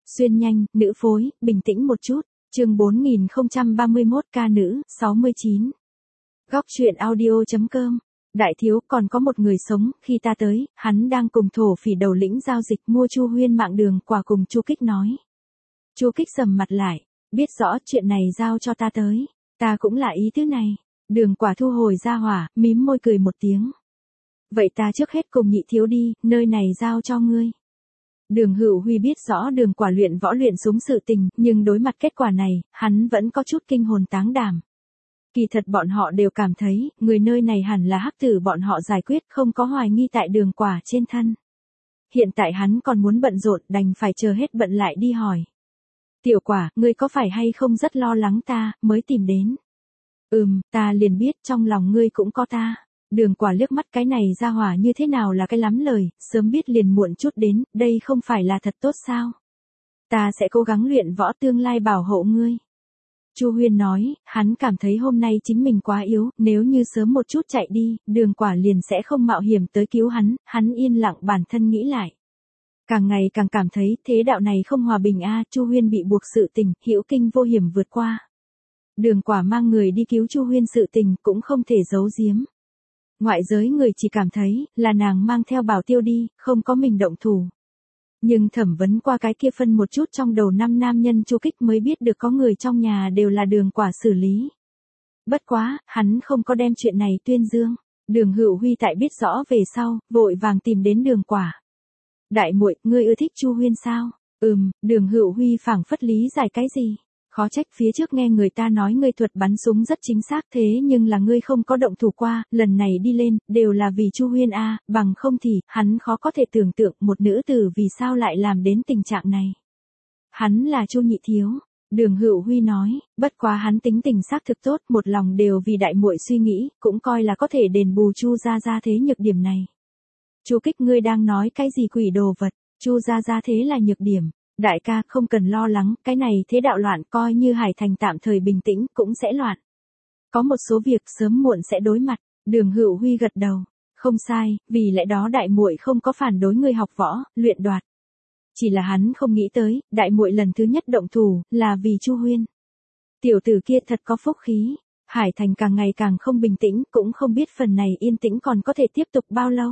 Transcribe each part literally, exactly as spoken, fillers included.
Xuyên nhanh, nữ phối, bình tĩnh một chút. Chương bốn nghìn không trăm ba mươi mốt ca nữ, sáu mươi chín. Góc truyện audio.com. Đại thiếu, còn có một người sống, khi ta tới, hắn đang cùng thổ phỉ đầu lĩnh giao dịch mua Chu Huyên mạng đường quả cùng Chu Kích nói. Chu Kích sầm mặt lại, biết rõ chuyện này giao cho ta tới, ta cũng là ý thứ này. Đường quả thu hồi ra hỏa, mím môi cười một tiếng. Vậy ta trước hết cùng nhị thiếu đi, nơi này giao cho ngươi. Đường Hữu Huy biết rõ đường quả luyện võ luyện súng sự tình, nhưng đối mặt kết quả này, hắn vẫn có chút kinh hồn táng đảm. Kỳ thật bọn họ đều cảm thấy, người nơi này hẳn là hắc tử bọn họ giải quyết, không có hoài nghi tại đường quả trên thân. Hiện tại hắn còn muốn bận rộn, đành phải chờ hết bận lại đi hỏi. Tiểu quả, ngươi có phải hay không rất lo lắng ta, mới tìm đến? Ừm, ta liền biết trong lòng ngươi cũng có ta. Đường quả liếc mắt cái này ra hỏa như thế nào là cái lắm lời, sớm biết liền muộn chút đến, đây không phải là thật tốt sao? Ta sẽ cố gắng luyện võ tương lai bảo hộ ngươi. Chu Huyên nói, hắn cảm thấy hôm nay chính mình quá yếu, nếu như sớm một chút chạy đi, đường quả liền sẽ không mạo hiểm tới cứu hắn, hắn yên lặng bản thân nghĩ lại. Càng ngày càng cảm thấy thế đạo này không hòa bình a. Chu Huyên bị buộc sự tình, hữu kinh vô hiểm vượt qua. Đường quả mang người đi cứu Chu Huyên sự tình cũng không thể giấu giếm. Ngoại giới người chỉ cảm thấy là nàng mang theo Bảo Tiêu đi, không có mình động thủ. Nhưng thẩm vấn qua cái kia phân một chút trong đầu năm nam nhân Chu Kích mới biết được có người trong nhà đều là đường quả xử lý. Bất quá, hắn không có đem chuyện này tuyên dương. Đường Hữu Huy tại biết rõ về sau, vội vàng tìm đến đường quả. Đại muội, ngươi ưa thích Chu Huyên sao? Ừm, đường Hữu Huy phảng phất lý giải cái gì? Khó trách phía trước nghe người ta nói ngươi thuật bắn súng rất chính xác thế nhưng là ngươi không có động thủ qua, lần này đi lên, đều là vì Chu Huyên a, bằng không thì, hắn khó có thể tưởng tượng một nữ tử vì sao lại làm đến tình trạng này. Hắn là Chu nhị thiếu, đường Hữu Huy nói, bất quá hắn tính tình xác thực tốt, một lòng đều vì đại muội suy nghĩ, cũng coi là có thể đền bù Chu gia gia thế nhược điểm này. Chu Kích, ngươi đang nói cái gì quỷ đồ vật, Chu gia gia thế là nhược điểm. Đại ca, không cần lo lắng, cái này thế đạo loạn, coi như Hải Thành tạm thời bình tĩnh, cũng sẽ loạn. Có một số việc sớm muộn sẽ đối mặt, đường Hữu Huy gật đầu. Không sai, vì lẽ đó đại muội không có phản đối người học võ, luyện đoạt. Chỉ là hắn không nghĩ tới, đại muội lần thứ nhất động thủ, là vì Chu Huyên. Tiểu tử kia thật có phúc khí, Hải Thành càng ngày càng không bình tĩnh, cũng không biết phần này yên tĩnh còn có thể tiếp tục bao lâu.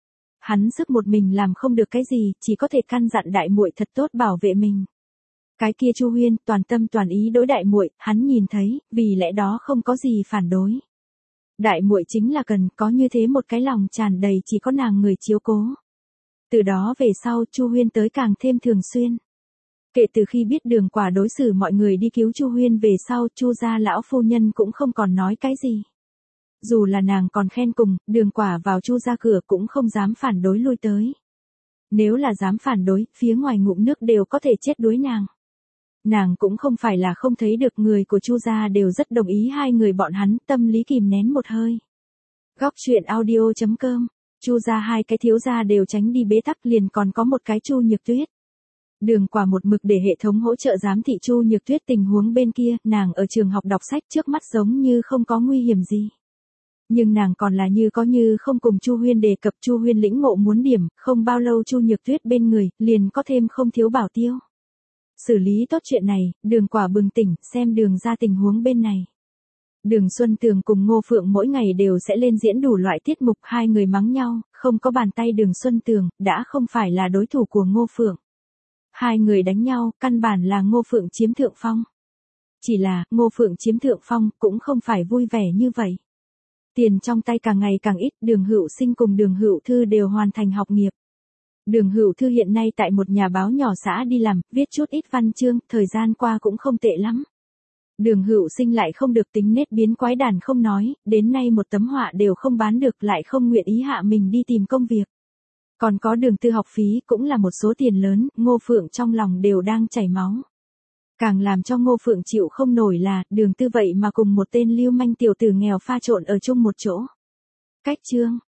Hắn sức một mình làm không được cái gì, chỉ có thể căn dặn đại muội thật tốt bảo vệ mình. Cái kia Chu Huyên toàn tâm toàn ý đối đại muội, hắn nhìn thấy, vì lẽ đó không có gì phản đối. Đại muội chính là cần có như thế một cái lòng tràn đầy chỉ có nàng người chiếu cố. Từ đó về sau Chu Huyên tới càng thêm thường xuyên. Kể từ khi biết đường quả đối xử mọi người đi cứu Chu Huyên về sau, Chu gia lão phu nhân cũng không còn nói cái gì. Dù là nàng còn khen cùng, đường quả vào Chu ra cửa cũng không dám phản đối lui tới. Nếu là dám phản đối, phía ngoài ngụm nước đều có thể chết đuối nàng. Nàng cũng không phải là không thấy được người của Chu gia đều rất đồng ý hai người bọn hắn, tâm lý kìm nén một hơi. Góc truyện audio.com, Chu gia hai cái thiếu gia đều tránh đi bế tắc, liền còn có một cái Chu Nhược Tuyết. Đường quả một mực để hệ thống hỗ trợ giám thị Chu Nhược Tuyết tình huống bên kia, nàng ở trường học đọc sách trước mắt giống như không có nguy hiểm gì. Nhưng nàng còn là như có như không cùng Chu Huyên đề cập. Chu Huyên lĩnh ngộ muốn điểm, không bao lâu Chu Nhược Tuyết bên người, liền có thêm không thiếu Bảo Tiêu. Xử lý tốt chuyện này, đường quả bừng tỉnh, xem đường ra tình huống bên này. Đường Xuân Tường cùng Ngô Phượng mỗi ngày đều sẽ lên diễn đủ loại tiết mục, hai người mắng nhau, không có bàn tay đường Xuân Tường, đã không phải là đối thủ của Ngô Phượng. Hai người đánh nhau, căn bản là Ngô Phượng chiếm thượng phong. Chỉ là, Ngô Phượng chiếm thượng phong, cũng không phải vui vẻ như vậy. Tiền trong tay càng ngày càng ít, đường Hữu Sinh cùng đường Hữu Thư đều hoàn thành học nghiệp. Đường Hữu Thư hiện nay tại một nhà báo nhỏ xã đi làm, viết chút ít văn chương, thời gian qua cũng không tệ lắm. Đường Hữu Sinh lại không được tính nết biến quái đản không nói, đến nay một tấm họa đều không bán được, lại không nguyện ý hạ mình đi tìm công việc. Còn có đường Tư học phí cũng là một số tiền lớn, Ngô Phượng trong lòng đều đang chảy máu. Càng làm cho Ngô Phượng chịu không nổi là, đường Tư vậy mà cùng một tên lưu manh tiểu tử nghèo pha trộn ở chung một chỗ. Cách chương,